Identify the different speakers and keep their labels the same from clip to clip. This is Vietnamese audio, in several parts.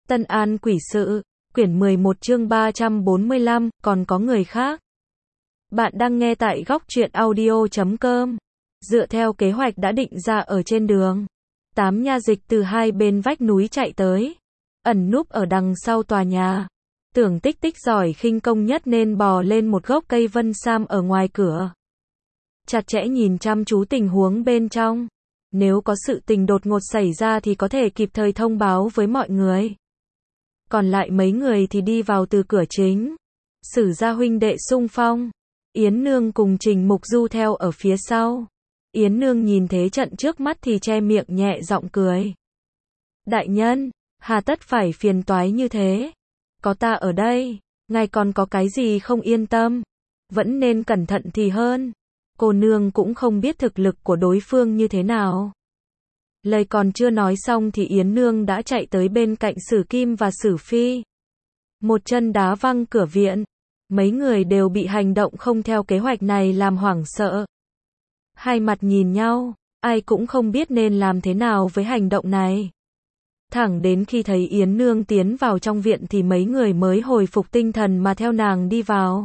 Speaker 1: Tân An Quỷ Sự, quyển 11 chương 345, còn có người khác. Bạn đang nghe tại góc truyện audio.com. Dựa theo kế hoạch đã định ra ở trên đường, 8 nha dịch từ hai bên vách núi chạy tới, ẩn núp ở đằng sau tòa nhà. Tưởng Tích Tích giỏi khinh công nhất nên bò lên một gốc cây vân sam ở ngoài cửa, chặt chẽ nhìn chăm chú tình huống bên trong. Nếu có sự tình đột ngột xảy ra thì có thể kịp thời thông báo với mọi người. Còn lại mấy người thì đi vào từ cửa chính. Sử gia huynh đệ xung phong, Yến Nương cùng Trình Mục Du theo ở phía sau. Yến Nương nhìn thế trận trước mắt thì che miệng nhẹ giọng cười. Đại nhân, hà tất phải phiền toái như thế? Có ta ở đây, ngài còn có cái gì không yên tâm? Vẫn nên cẩn thận thì hơn. Cô nương cũng không biết thực lực của đối phương như thế nào. Lời còn chưa nói xong thì Yến Nương đã chạy tới bên cạnh Sử Kim và Sử Phi. Một chân đá văng cửa viện. Mấy người đều bị hành động không theo kế hoạch này làm hoảng sợ. Hai mặt nhìn nhau, ai cũng không biết nên làm thế nào với hành động này. Thẳng đến khi thấy Yến Nương tiến vào trong viện thì mấy người mới hồi phục tinh thần mà theo nàng đi vào.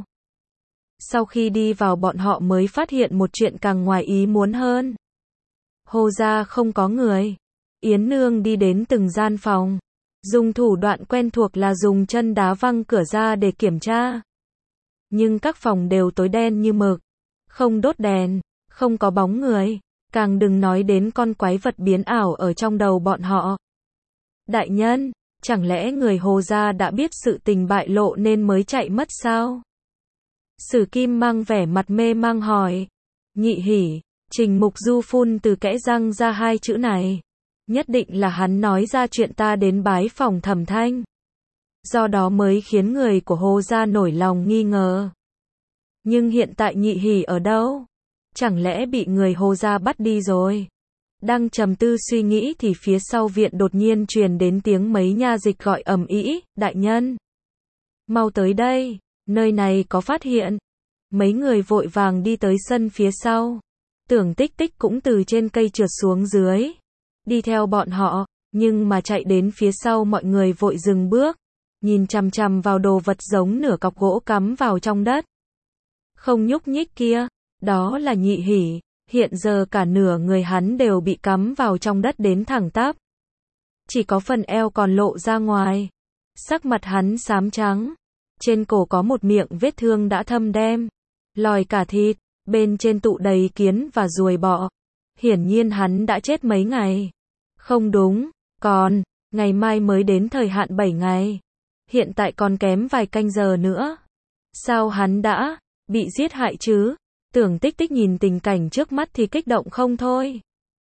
Speaker 1: Sau khi đi vào bọn họ mới phát hiện một chuyện càng ngoài ý muốn hơn. Hồ gia không có người. Yến Nương đi đến từng gian phòng, dùng thủ đoạn quen thuộc là dùng chân đá văng cửa ra để kiểm tra. Nhưng các phòng đều tối đen như mực, không đốt đèn, không có bóng người, càng đừng nói đến con quái vật biến ảo ở trong đầu bọn họ. Đại nhân, chẳng lẽ người Hồ gia đã biết sự tình bại lộ nên mới chạy mất sao? Sử Kim mang vẻ mặt mê mang hỏi. Nhị hỉ, Trình Mục Du phun từ kẽ răng ra hai chữ này. Nhất định là hắn nói ra chuyện ta đến bái phòng Thẩm Thanh. Do đó mới khiến người của Hồ gia nổi lòng nghi ngờ. Nhưng hiện tại nhị hỉ ở đâu? Chẳng lẽ bị người Hồ gia bắt đi rồi? Đang trầm tư suy nghĩ thì phía sau viện đột nhiên truyền đến tiếng mấy nha dịch gọi ầm ĩ, đại nhân, mau tới đây, nơi này có phát hiện. Mấy người vội vàng đi tới sân phía sau. Tưởng Tích Tích cũng từ trên cây trượt xuống dưới, đi theo bọn họ, nhưng mà chạy đến phía sau mọi người vội dừng bước, nhìn chằm chằm vào đồ vật giống nửa cọc gỗ cắm vào trong đất. Không nhúc nhích kia, đó là nhị hỉ, hiện giờ cả nửa người hắn đều bị cắm vào trong đất đến thẳng tắp. Chỉ có phần eo còn lộ ra ngoài. Sắc mặt hắn xám trắng, trên cổ có một miệng vết thương đã thâm đen, lòi cả thịt, bên trên tụ đầy kiến và ruồi bọ. Hiển nhiên hắn đã chết mấy ngày. Không đúng, còn, ngày mai mới đến thời hạn 7 ngày. Hiện tại còn kém vài canh giờ nữa. Sao hắn đã bị giết hại chứ? Tưởng Tích Tích nhìn tình cảnh trước mắt thì kích động không thôi.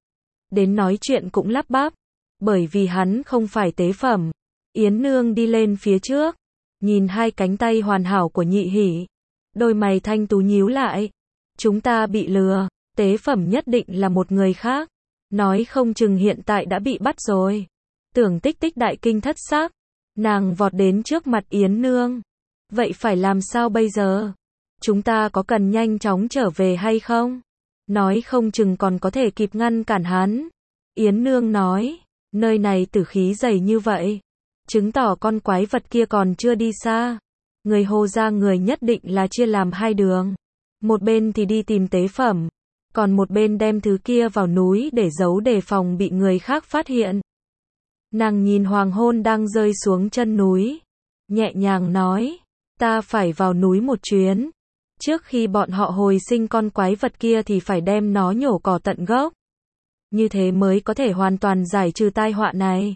Speaker 1: Đến nói chuyện cũng lắp bắp, bởi vì hắn không phải tế phẩm. Yến Nương đi lên phía trước, nhìn hai cánh tay hoàn hảo của nhị hỉ. Đôi mày thanh tú nhíu lại. Chúng ta bị lừa, tế phẩm nhất định là một người khác. Nói không chừng hiện tại đã bị bắt rồi. Tưởng Tích Tích đại kinh thất sắc. Nàng vọt đến trước mặt Yến Nương. Vậy phải làm sao bây giờ? Chúng ta có cần nhanh chóng trở về hay không? Nói không chừng còn có thể kịp ngăn cản hắn. Yến Nương nói, nơi này tử khí dày như vậy, chứng tỏ con quái vật kia còn chưa đi xa. Người Hồ gia người nhất định là chia làm hai đường. Một bên thì đi tìm tế phẩm, còn một bên đem thứ kia vào núi để giấu đề phòng bị người khác phát hiện. Nàng nhìn hoàng hôn đang rơi xuống chân núi, nhẹ nhàng nói, ta phải vào núi một chuyến. Trước khi bọn họ hồi sinh con quái vật kia thì phải đem nó nhổ cỏ tận gốc. Như thế mới có thể hoàn toàn giải trừ tai họa này.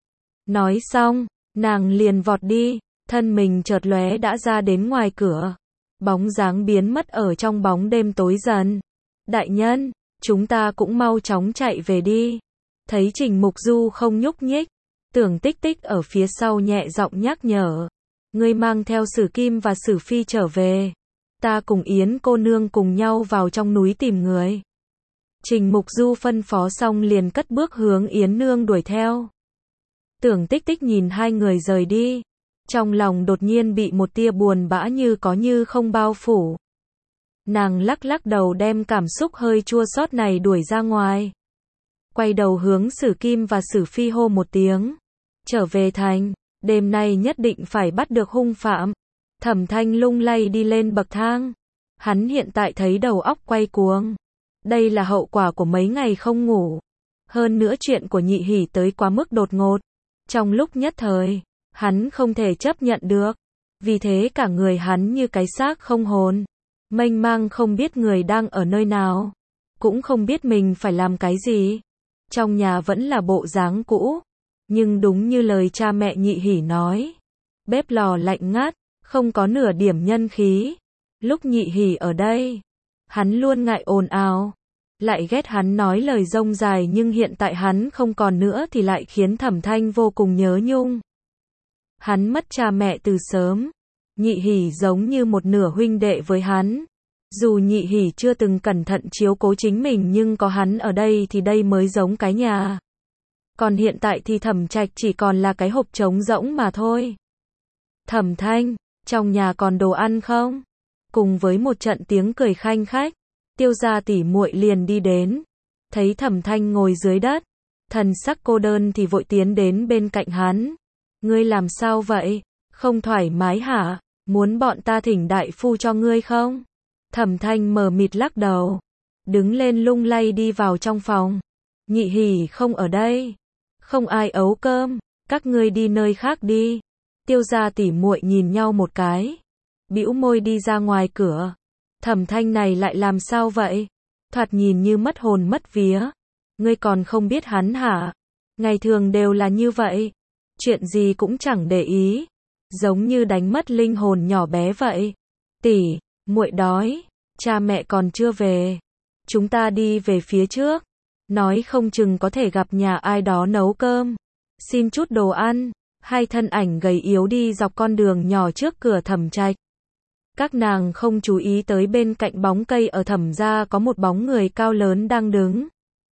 Speaker 1: Nói xong, nàng liền vọt đi, thân mình chợt lóe đã ra đến ngoài cửa. Bóng dáng biến mất ở trong bóng đêm tối dần. Đại nhân, chúng ta cũng mau chóng chạy về đi. Thấy Trình Mục Du không nhúc nhích, Tưởng Tích Tích ở phía sau nhẹ giọng nhắc nhở. Ngươi mang theo Sử Kim và Sử Phi trở về. Ta cùng Yến cô nương cùng nhau vào trong núi tìm người. Trình Mục Du phân phó xong liền cất bước hướng Yến Nương đuổi theo. Tưởng Tích Tích nhìn hai người rời đi. Trong lòng đột nhiên bị một tia buồn bã như có như không bao phủ. Nàng lắc lắc đầu đem cảm xúc hơi chua xót này đuổi ra ngoài. Quay đầu hướng Sử Kim và Sử Phi hô một tiếng. Trở về thành, Đêm nay nhất định phải bắt được hung phạm. Thẩm Thanh lung lay đi lên bậc thang. Hắn hiện tại thấy đầu óc quay cuồng. Đây là hậu quả của mấy ngày không ngủ. Hơn nữa chuyện của Nhị Hỉ tới quá mức đột ngột. Trong lúc nhất thời, hắn không thể chấp nhận được. Vì thế cả người hắn như cái xác không hồn. Mênh mang không biết người đang ở nơi nào. Cũng không biết mình phải làm cái gì. Trong nhà vẫn là bộ dáng cũ. Nhưng đúng như lời cha mẹ Nhị Hỉ nói. Bếp lò lạnh ngắt, không có nửa điểm nhân khí. Lúc Nhị Hỉ ở đây, hắn luôn ngại ồn ào. Lại ghét hắn nói lời rông dài, nhưng hiện tại hắn không còn nữa thì lại khiến Thẩm Thanh vô cùng nhớ nhung. Hắn mất cha mẹ từ sớm. Nhị Hỉ giống như một nửa huynh đệ với hắn. Dù Nhị Hỉ chưa từng cẩn thận chiếu cố chính mình, nhưng có hắn ở đây thì đây mới giống cái nhà. Còn hiện tại thì Thẩm Trạch chỉ còn là cái hộp trống rỗng mà thôi. Thẩm Thanh, trong nhà còn đồ ăn không? Cùng với một trận tiếng cười khanh khách, Tiêu gia tỷ muội liền đi đến. Thấy Thẩm Thanh ngồi dưới đất, thần sắc cô đơn thì vội tiến đến bên cạnh hắn. Ngươi làm sao vậy? Không thoải mái hả? Muốn bọn ta thỉnh đại phu cho ngươi không? Thẩm Thanh mờ mịt lắc đầu. Đứng lên lung lay đi vào trong phòng. Nhị Hỉ không ở đây. Không ai ấu cơm. Các ngươi đi nơi khác đi. Tiêu gia tỷ muội nhìn nhau một cái. Bĩu môi đi ra ngoài cửa. Thẩm Thanh này lại làm sao vậy? Thoạt nhìn như mất hồn mất vía. Ngươi còn không biết hắn hả? Ngày thường đều là như vậy. Chuyện gì cũng chẳng để ý. Giống như đánh mất linh hồn nhỏ bé vậy. Tỷ, muội đói. Cha mẹ còn chưa về. Chúng ta đi về phía trước. Nói không chừng có thể gặp nhà ai đó nấu cơm. Xin chút đồ ăn. Hai thân ảnh gầy yếu đi dọc con đường nhỏ trước cửa Thẩm Trạch. Các nàng không chú ý tới bên cạnh bóng cây ở Thẩm gia có một bóng người cao lớn đang đứng.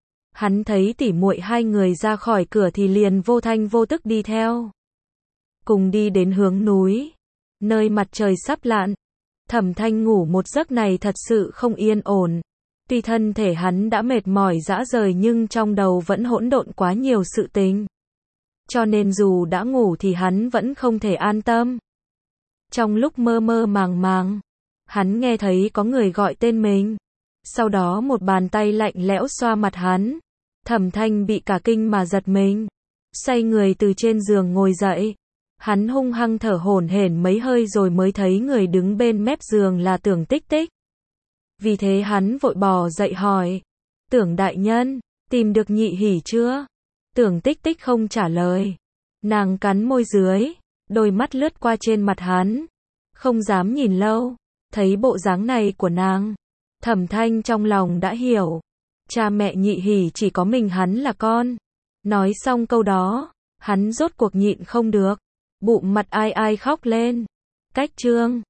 Speaker 1: Hắn thấy tỷ muội hai người ra khỏi cửa thì liền vô thanh vô tức đi theo. Cùng đi đến hướng núi, nơi mặt trời sắp lặn. Thẩm Thanh ngủ một giấc này thật sự không yên ổn. Tuy thân thể hắn đã mệt mỏi rã rời nhưng trong đầu vẫn hỗn độn quá nhiều sự tình. Cho nên dù đã ngủ thì hắn vẫn không thể an tâm. Trong lúc mơ mơ màng màng, hắn nghe thấy có người gọi tên mình. Sau đó một bàn tay lạnh lẽo xoa mặt hắn. Thẩm Thanh bị cả kinh mà giật mình. Xoay người từ trên giường ngồi dậy. Hắn hung hăng thở hổn hển mấy hơi rồi mới thấy người đứng bên mép giường là Tưởng Tích Tích. Vì thế hắn vội bò dậy hỏi. Tưởng đại nhân, tìm được Nhị Hỉ chưa? Tưởng Tích Tích không trả lời. Nàng cắn môi dưới, đôi mắt lướt qua trên mặt hắn. Không dám nhìn lâu. Thấy bộ dáng này của nàng, Thẩm Thanh trong lòng đã hiểu. Cha mẹ Nhị Hỉ chỉ có mình hắn là con. Nói xong câu đó, hắn rốt cuộc nhịn không được. Bụng mặt ai ai khóc lên. Cách chương